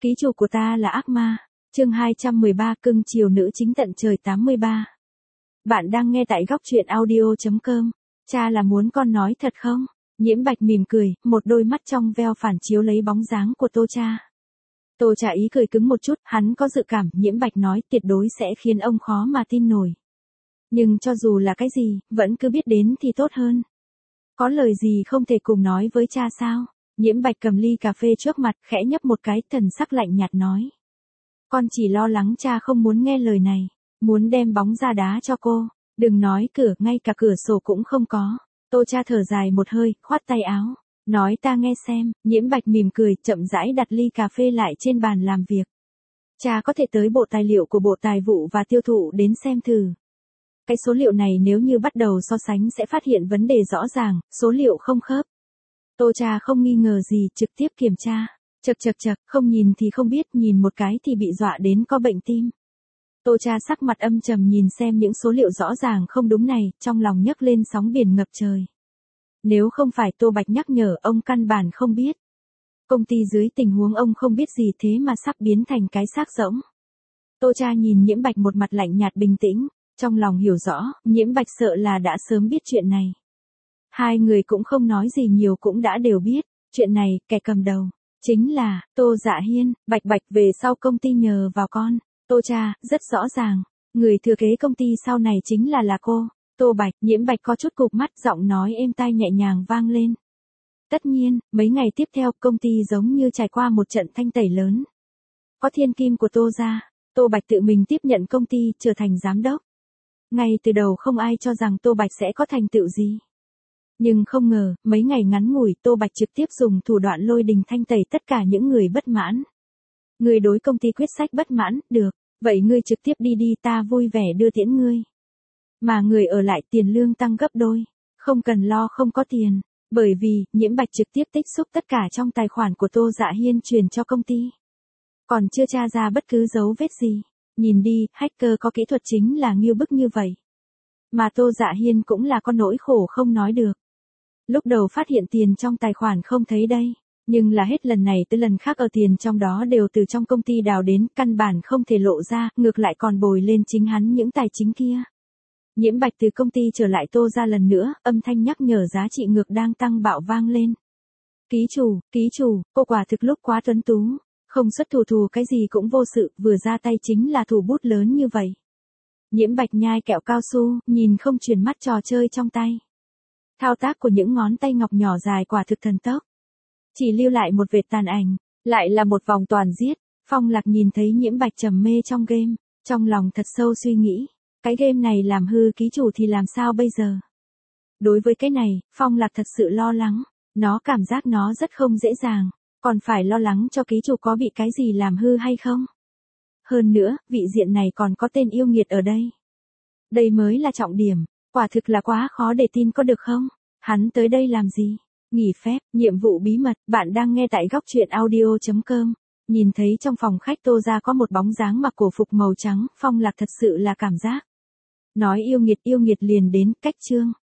Ký chủ của ta là ác ma. Chương 213 cưng chiều nữ chính tận trời 83. Bạn đang nghe tại góc truyện audio.com. Cha là muốn con nói thật không? Nhiễm Bạch mỉm cười, một đôi mắt trong veo phản chiếu lấy bóng dáng của Tô Cha. Tô Cha ý cười cứng một chút, hắn có dự cảm Nhiễm Bạch nói tuyệt đối sẽ khiến ông khó mà tin nổi. Nhưng cho dù là cái gì, vẫn cứ biết đến thì tốt hơn. Có lời gì không thể cùng nói với cha sao? Nhiễm Bạch cầm ly cà phê trước mặt, khẽ nhấp một cái, thần sắc lạnh nhạt nói. Con chỉ lo lắng cha không muốn nghe lời này, muốn đem bóng ra đá cho cô. Đừng nói cửa, ngay cả cửa sổ cũng không có. Tô Cha thở dài một hơi, khoát tay áo. Nói ta nghe xem. Nhiễm Bạch mỉm cười, chậm rãi đặt ly cà phê lại trên bàn làm việc. Cha có thể tới bộ tài liệu của Bộ Tài vụ và Tiêu thụ đến xem thử. Cái số liệu này nếu như bắt đầu so sánh sẽ phát hiện vấn đề rõ ràng, số liệu không khớp. Tô Cha không nghi ngờ gì, trực tiếp kiểm tra. Chậc, không nhìn thì không biết, nhìn một cái thì bị dọa đến có bệnh tim. Tô Cha sắc mặt âm trầm nhìn xem những số liệu rõ ràng không đúng này, trong lòng nhấc lên sóng biển ngập trời. Nếu không phải Tô Bạch nhắc nhở, ông căn bản không biết. Công ty dưới tình huống ông không biết gì thế mà sắp biến thành cái xác rỗng. Tô Cha nhìn Nhiễm Bạch một mặt lạnh nhạt bình tĩnh, trong lòng hiểu rõ, Nhiễm Bạch sợ là đã sớm biết chuyện này. Hai người cũng không nói gì nhiều cũng đã đều biết, chuyện này, kẻ cầm đầu chính là Tô Dạ Hiên. Bạch về sau công ty nhờ vào con. Tô Cha, rất rõ ràng, người thừa kế công ty sau này chính là cô. Tô Bạch. Nhiễm Bạch có chút cụp mắt, giọng nói êm tai nhẹ nhàng vang lên. Tất nhiên, mấy ngày tiếp theo công ty giống như trải qua một trận thanh tẩy lớn. Có thiên kim của Tô gia, Tô Bạch tự mình tiếp nhận công ty, trở thành giám đốc. Ngay từ đầu không ai cho rằng Tô Bạch sẽ có thành tựu gì. Nhưng không ngờ, mấy ngày ngắn ngủi Tô Bạch trực tiếp dùng thủ đoạn lôi đình thanh tẩy tất cả những người bất mãn. Người đối công ty quyết sách bất mãn, được, vậy ngươi trực tiếp đi ta vui vẻ đưa tiễn ngươi. Mà người ở lại tiền lương tăng gấp đôi, không cần lo không có tiền, bởi vì, Nhiễm Bạch trực tiếp tích xúc tất cả trong tài khoản của Tô Dạ Hiên truyền cho công ty. Còn chưa tra ra bất cứ dấu vết gì, nhìn đi, hacker có kỹ thuật chính là nghiêu bức như vậy. Mà Tô Dạ Hiên cũng là con nỗi khổ không nói được. Lúc đầu phát hiện tiền trong tài khoản không thấy đây, nhưng là hết lần này tới lần khác ở tiền trong đó đều từ trong công ty đào đến, căn bản không thể lộ ra, ngược lại còn bồi lên chính hắn những tài chính kia. Nhiễm Bạch từ công ty trở lại Tô ra lần nữa, âm thanh nhắc nhở giá trị ngược đang tăng bạo vang lên. Ký chủ, cô quả thực lúc quá tuấn tú, không xuất thủ cái gì cũng vô sự, vừa ra tay chính là thủ bút lớn như vậy. Nhiễm Bạch nhai kẹo cao su, nhìn không chuyển mắt trò chơi trong tay. Thao tác của những ngón tay ngọc nhỏ dài quả thực thần tốc. Chỉ lưu lại một vệt tàn ảnh, lại là một vòng toàn giết. Phong Lạc nhìn thấy Nhiễm Bạch trầm mê trong game, trong lòng thật sâu suy nghĩ, cái game này làm hư ký chủ thì làm sao bây giờ? Đối với cái này, Phong Lạc thật sự lo lắng, nó cảm giác nó rất không dễ dàng, còn phải lo lắng cho ký chủ có bị cái gì làm hư hay không? Hơn nữa, vị diện này còn có tên yêu nghiệt ở đây. Đây mới là trọng điểm, quả thực là quá khó để tin có được không? Hắn tới đây làm gì? Nghỉ phép, nhiệm vụ bí mật, bạn đang nghe tại góc truyện audio.com. Nhìn thấy trong phòng khách Tô ra có một bóng dáng mặc cổ phục màu trắng, Phong Lạc thật sự là cảm giác. Nói yêu nghiệt liền đến, cách chương.